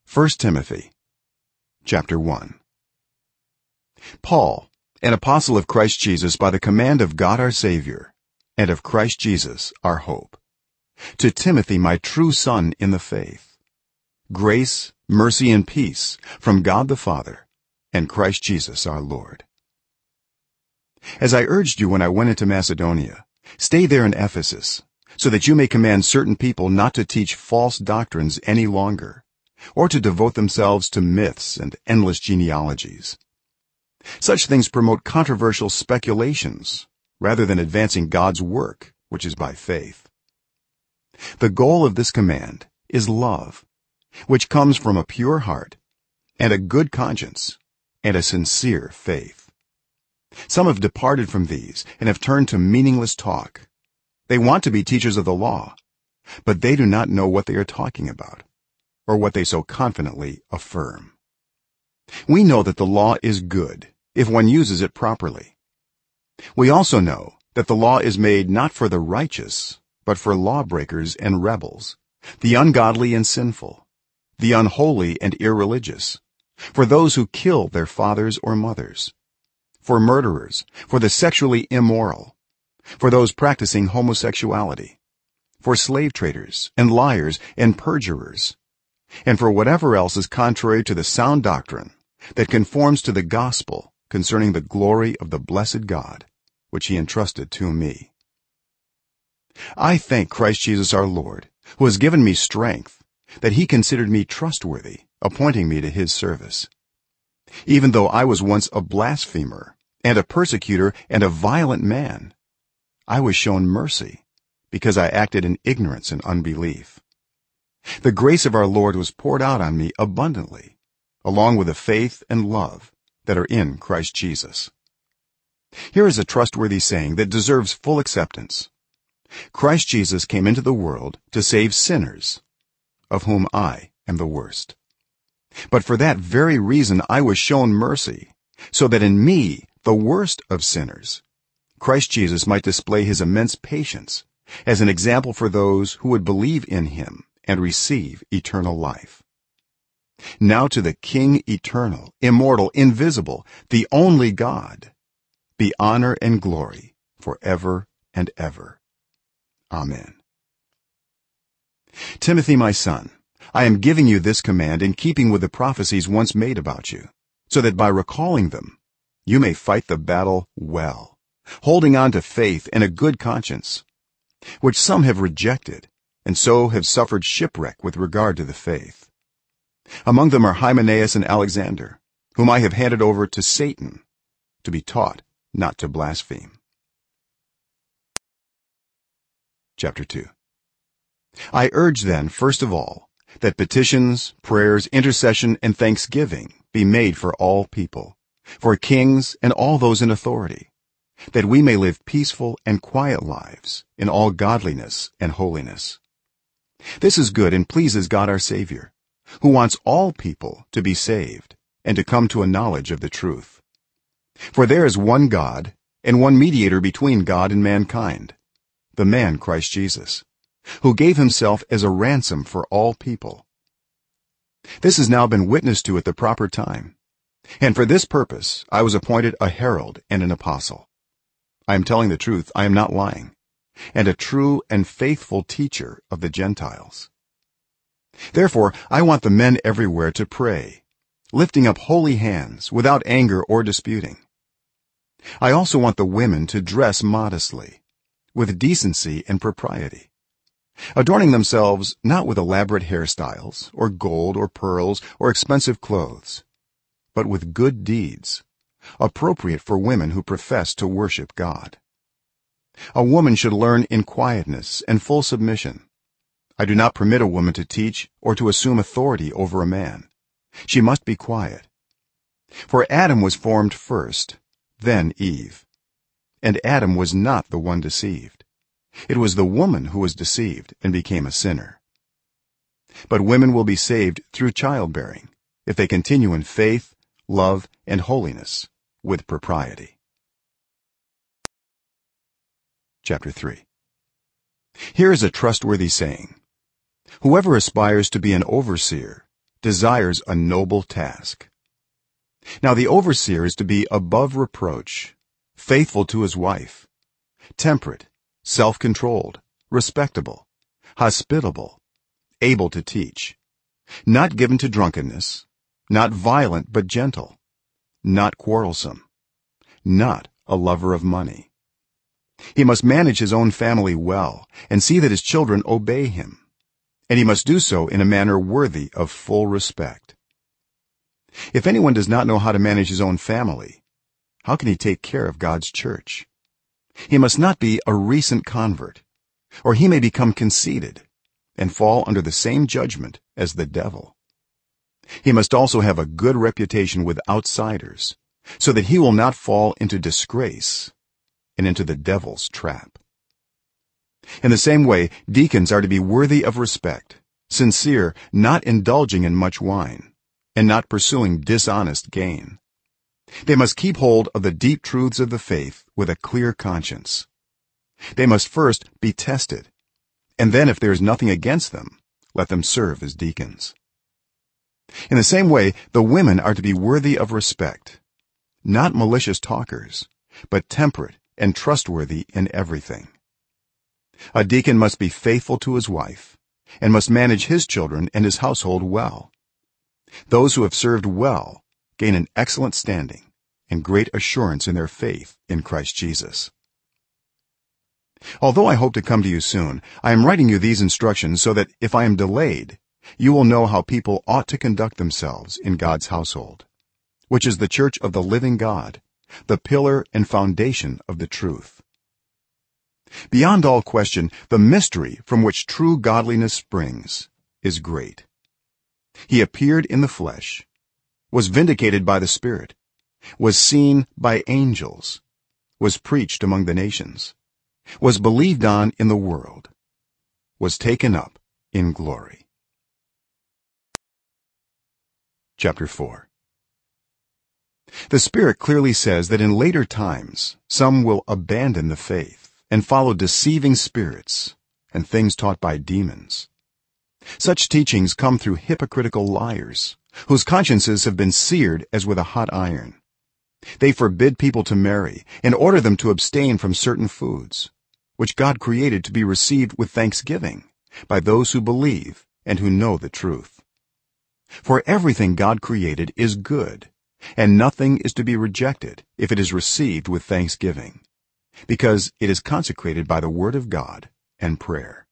1 Timothy chapter 1. Paul, an apostle of Christ Jesus by the command of God our Savior and of Christ Jesus our hope, to Timothy, my true son in the faith: grace, mercy and peace from God the Father and Christ Jesus our Lord. As I urged you when I went into Macedonia, stay there in Ephesus, so that you may command certain people not to teach false doctrines any longer, or to devote themselves to myths and endless genealogies. Such things promote controversial speculations rather than advancing God's work, which is by faith. The goal of this command is love, which comes from a pure heart and a good conscience and a sincere faith. Some have departed from these and have turned to meaningless talk. They want to be teachers of the law, but they do not know what they are talking about or what they so confidently affirm. We know that the law is good if one uses it properly. We also know that the law is made not for the righteous but for lawbreakers and rebels, the ungodly and sinful, the unholy and irreligious, for those who kill their fathers or mothers, for murderers, for the sexually immoral, for those practicing homosexuality, for slave traders and liars and perjurers, and for whatever else is contrary to the sound doctrine that conforms to the gospel concerning the glory of the blessed God, which he entrusted to me. I thank Christ Jesus our Lord, who has given me strength, that he considered me trustworthy, appointing me to his service. Even though I was once a blasphemer and a persecutor and a violent man, I was shown mercy because I acted in ignorance and unbelief. The grace of our Lord was poured out on me abundantly, along with the faith and love that are in Christ Jesus. Here is a trustworthy saying that deserves full acceptance. Christ Jesus came into the world to save sinners, of whom I am the worst. But for that very reason I was shown mercy, so that in me, the worst of sinners, Christ Jesus might display his immense patience as an example for those who would believe in him and receive eternal life. Now to the King, eternal, immortal, invisible, the only God, be honor and glory forever and ever. Amen. Timothy, my son, I am giving you this command in keeping with the prophecies once made about you, so that by recalling them you may fight the battle well, holding on to faith and a good conscience, which some have rejected and so have suffered shipwreck with regard to the faith. Among them are Hymenaeus and Alexander, whom I have handed over to Satan to be taught not to blaspheme. Chapter 2. I urge then, first of all, that petitions, prayers, intercession and thanksgiving be made for all people, for kings and all those in authority, that we may live peaceful and quiet lives in all godliness and holiness. This is good and pleases God our Savior, who wants all people to be saved and to come to a knowledge of the truth. For there is one God and one mediator between God and mankind, the man Christ Jesus, who gave himself as a ransom for all people. This has now been witnessed to at the proper time, and for this purpose I was appointed a herald and an apostle. I am telling the truth, I am not lying, and a true and faithful teacher of the Gentiles. Therefore I want the men everywhere to pray, lifting up holy hands without anger or disputing. I also want the women to dress modestly, with decency and propriety, adorning themselves not with elaborate hairstyles or gold or pearls or expensive clothes, but with good deeds appropriate for women who profess to worship God. A woman should learn in quietness and full submission. I do not permit a woman to teach or to assume authority over a man. She must be quiet. For Adam was formed first, then Eve, and Adam was not the one deceived. It was the woman who was deceived and became a sinner. But women will be saved through childbearing if they continue in faith, love and holiness with propriety. Chapter 3. Here is a trustworthy saying: whoever aspires to be an overseer desires a noble task. Now the overseer is to be above reproach, faithful to his wife, temperate, self-controlled, respectable, hospitable, able to teach, not given to drunkenness, not violent but gentle, not quarrelsome, not a lover of money. He must manage his own family well and see that his children obey him, and he must do so in a manner worthy of full respect. If anyone does not know how to manage his own family, how can he take care of God's church? He must not be a recent convert, or he may become conceited and fall under the same judgment as the devil. He must also have a good reputation with outsiders, so that he will not fall into disgrace and into the devil's trap. In the same way, deacons are to be worthy of respect, sincere, not indulging in much wine, and not pursuing dishonest gain. They must keep hold of the deep truths of the faith with a clear conscience. They must first be tested, and then if there is nothing against them, let them serve as deacons. In the same way, the women are to be worthy of respect, not malicious talkers, but temperate and trustworthy in everything. A deacon must be faithful to his wife and must manage his children and his household well. Those who have served well gain an excellent standing and great assurance in their faith in Christ Jesus. Although I hope to come to you soon, I am writing you these instructions so that if I am delayed, you will know how people ought to conduct themselves in God's household, which is the church of the living God, the pillar and foundation of the truth. Beyond all question, the mystery from which true godliness springs is great. He appeared in the flesh, was vindicated by the Spirit, was seen by angels, was preached among the nations, was believed on in the world, was taken up in glory. Chapter 4. The Spirit clearly says that in later times some will abandon the faith and follow deceiving spirits and things taught by demons. Such teachings come through hypocritical liars whose consciences have been seared as with a hot iron. They forbid people to marry and order them to abstain from certain foods which God created to be received with thanksgiving by those who believe and who know the truth. For everything God created is good, and nothing is to be rejected if it is received with thanksgiving, because it is consecrated by the word of God and prayer.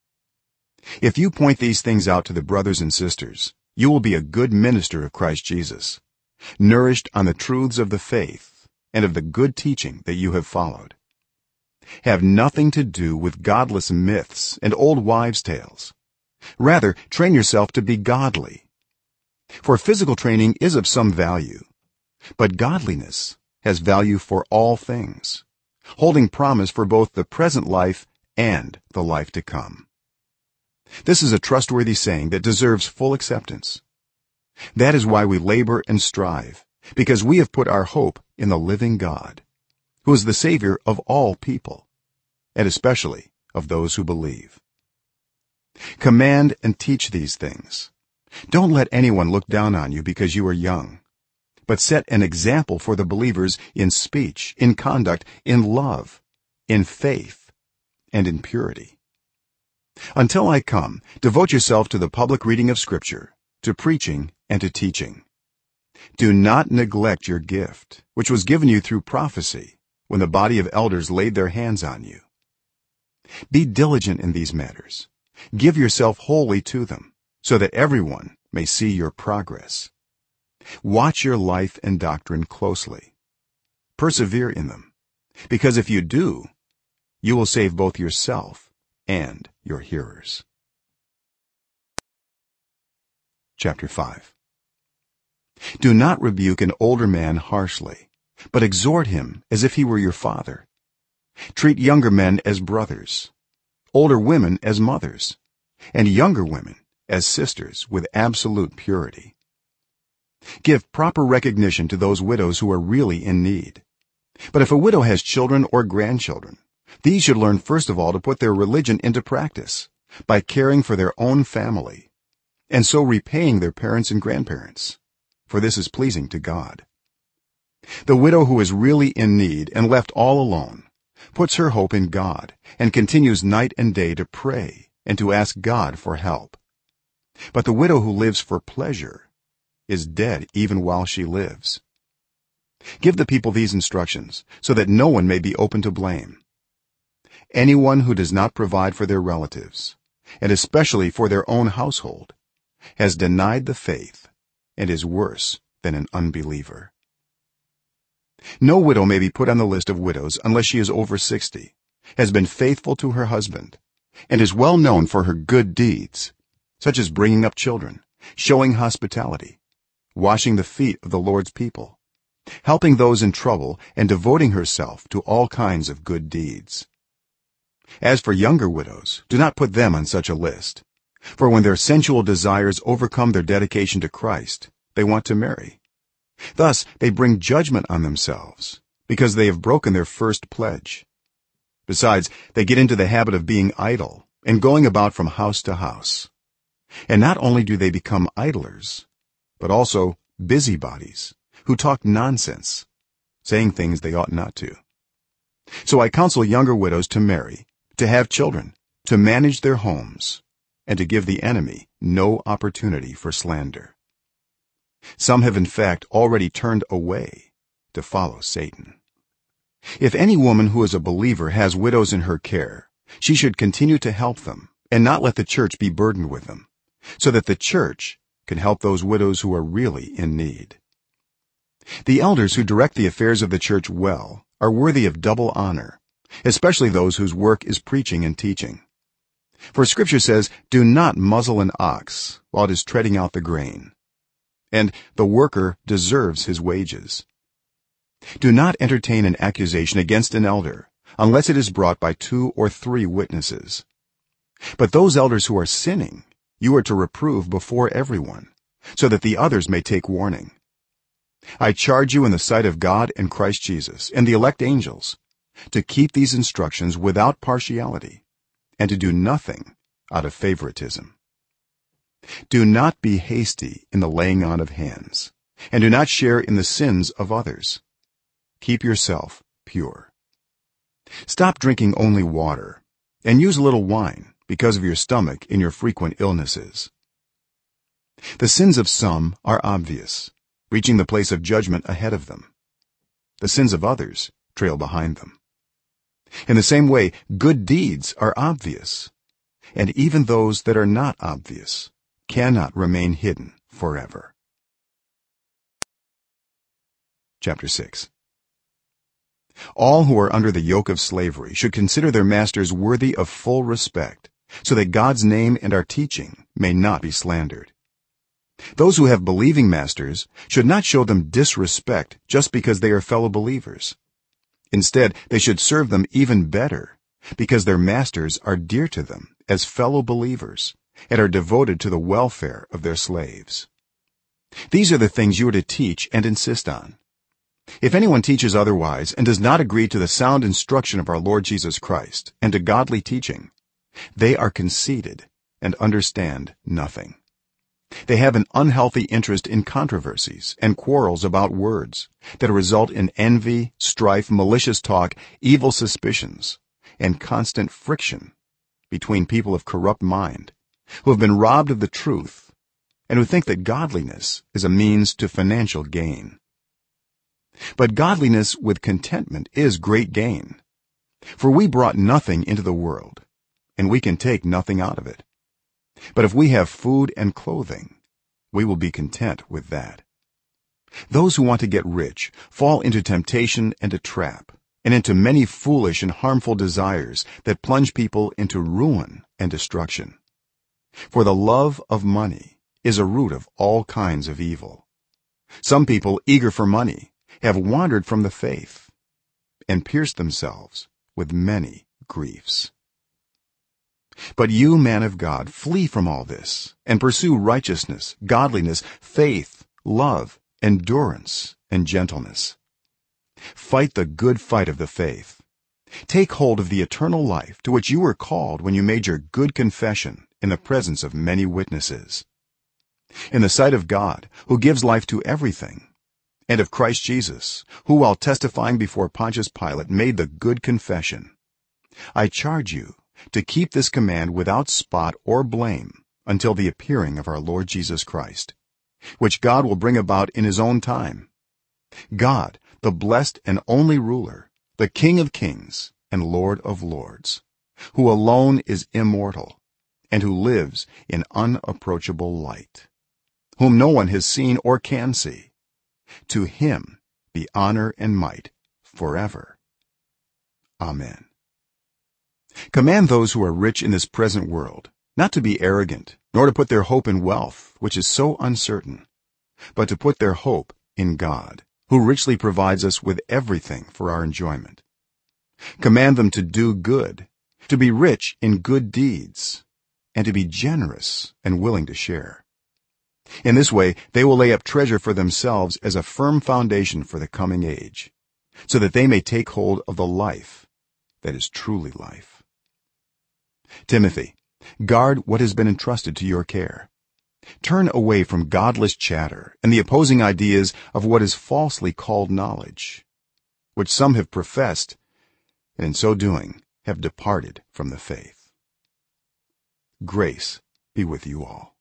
If you point these things out to the brothers and sisters, you will be a good minister of Christ Jesus, nourished on the truths of the faith and of the good teaching that you have followed. Have nothing to do with godless myths and old wives' tales. Rather, train yourself to be godly. For physical training is of some value, but godliness has value for all things, holding promise for both the present life and the life to come. This is a trustworthy saying that deserves full acceptance. That is why we labor and strive, because we have put our hope in the living God, who is the Savior of all people, and especially of those who believe. Command and teach these things. Don't let anyone look down on you because you are young, but set an example for the believers in speech, in conduct, in love, in faith, and in purity. Until I come, devote yourself to the public reading of Scripture, to preaching and to teaching. Do not neglect your gift, which was given you through prophecy, when the body of elders laid their hands on you. Be diligent in these matters. Give yourself wholly to them, so that everyone may see your progress. Watch your life and doctrine closely. Persevere in them, because if you do, you will save both yourself and your hearers. Chapter 5. Do not rebuke an older man harshly, but exhort him as if he were your father. Treat younger men as brothers, older women as mothers, and younger women as sisters with absolute purity. Give proper recognition to those widows who are really in need. But if a widow has children or grandchildren, these should learn first of all to put their religion into practice by caring for their own family, and so repaying their parents and grandparents, for this is pleasing to God. The widow who is really in need and left all alone puts her hope in God and continues night and day to pray and to ask God for help. But the widow who lives for pleasure is dead even while she lives. Give the people these instructions so that no one may be open to blame. Anyone who does not provide for their relatives, and especially for their own household, has denied the faith and is worse than an unbeliever. No widow may be put on the list of widows unless she is over 60, has been faithful to her husband, and is well known for her good deeds, such as bringing up children, showing hospitality, washing the feet of the Lord's people, helping those in trouble, and devoting herself to all kinds of good deeds. As for younger widows, do not put them on such a list, for when their sensual desires overcome their dedication to Christ, they want to marry. Thus they bring judgment on themselves because they have broken their first pledge. Besides, they get into the habit of being idle and going about from house to house. And not only do they become idlers, but also busybodies who talk nonsense, saying things they ought not to. So I counsel younger widows to marry, to have children, to manage their homes, and to give the enemy no opportunity for slander. Some have in fact already turned away to follow Satan. If any woman who is a believer has widows in her care, she should continue to help them and not let the church be burdened with them, so that the church can help those widows who are really in need. The elders who direct the affairs of the church well are worthy of double honor, especially those whose work is preaching and teaching. For scripture says, "Do not muzzle an ox while it is treading out the grain," and the worker deserves his wages. Do not entertain an accusation against an elder unless it is brought by 2 or 3 witnesses. But those elders who are sinning you are to reprove before everyone, so that the others may take warning. I charge you in the sight of God and Christ Jesus and the elect angels to keep these instructions without partiality and to do nothing out of favoritism. Do not be hasty in the laying on of hands, and do not share in the sins of others. Keep yourself pure. Stop drinking only water and use a little wine because of your stomach in your frequent illnesses. The sins of some are obvious, reaching the place of judgment ahead of them. The sins of others trail behind them. In the same way, good deeds are obvious, and even those that are not obvious cannot remain hidden forever. Chapter 6. All who are under the yoke of slavery should consider their masters worthy of full respect, so that God's name and our teaching may not be slandered. Those who have believing masters should not show them disrespect just because they are fellow believers. Instead, they should serve them even better, because their masters are dear to them as fellow believers and are devoted to the welfare of their slaves. These are the things you are to teach and insist on. If anyone teaches otherwise and does not agree to the sound instruction of our Lord Jesus Christ and to godly teaching, they are conceited and understand nothing. They have an unhealthy interest in controversies and quarrels about words that result in envy, strife, malicious talk, evil suspicions, and constant friction between people of corrupt mind who have been robbed of the truth and who think that godliness is a means to financial gain. But godliness with contentment is great gain, for we brought nothing into the world, and we can take nothing out of it. But if we have food and clothing, we will be content with that. Those who want to get rich fall into temptation and a trap, and into many foolish and harmful desires that plunge people into ruin and destruction. For the love of money is a root of all kinds of evil. Some people, eager for money, have wandered from the faith and pierced themselves with many griefs. But you, man of God, flee from all this and pursue righteousness, godliness, faith, love, endurance, and gentleness. Fight the good fight of the faith. Take hold of the eternal life to which you were called when you made your good confession in the presence of many witnesses. in the sight of God, who gives life to everything, and of Christ Jesus, who while testifying before Pontius Pilate made the good confession, I charge you to keep this command without spot or blame until the appearing of our Lord Jesus Christ, which God will bring about in his own time. God, the blessed and only ruler, the King of kings and Lord of lords, who alone is immortal and who lives in unapproachable light, whom no one has seen or can see, to him be honor and might forever. Amen. Command those who are rich in this present world not to be arrogant, nor to put their hope in wealth, which is so uncertain, but to put their hope in God, who richly provides us with everything for our enjoyment. Command them to do good, to be rich in good deeds, and to be generous and willing to share. In this way they will lay up treasure for themselves as a firm foundation for the coming age, so that they may take hold of the life that is truly life. Timothy, guard what has been entrusted to your care. Turn away from godless chatter and the opposing ideas of what is falsely called knowledge, which some have professed and in so doing have departed from the faith. Grace be with you all.